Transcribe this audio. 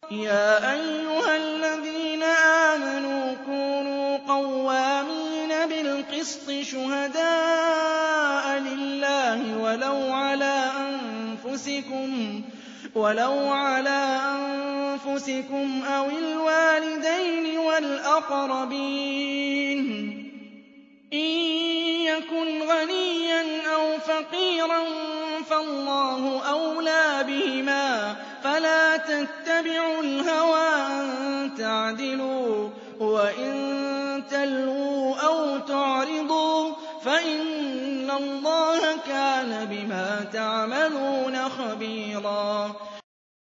يَا أَيُّهَا الَّذِينَ آمَنُوا كُونُوا قَوَّامِينَ بِالْقِسْطِ شُهَدَاءَ لِلَّهِ وَلَوْ عَلَىٰ أَنفُسِكُمْ أَوِ الْوَالِدَيْنِ وَالْأَقْرَبِينَ ۚ إِن يَكُنْ غَنِيًّا أَوْ فَقِيرًا فَاللَّهُ أَوْلَىٰ بِهِمَا ۖ فَلَا تَتَّبِعُوا الْهَوَىٰ أَن تَعْدِلُوا ۚ وَإِن تَلْوُوا أَوْ تُعْرِضُوا فَإِنَّ اللَّهَ كَانَ بِمَا تَعْمَلُونَ خَبِيرًا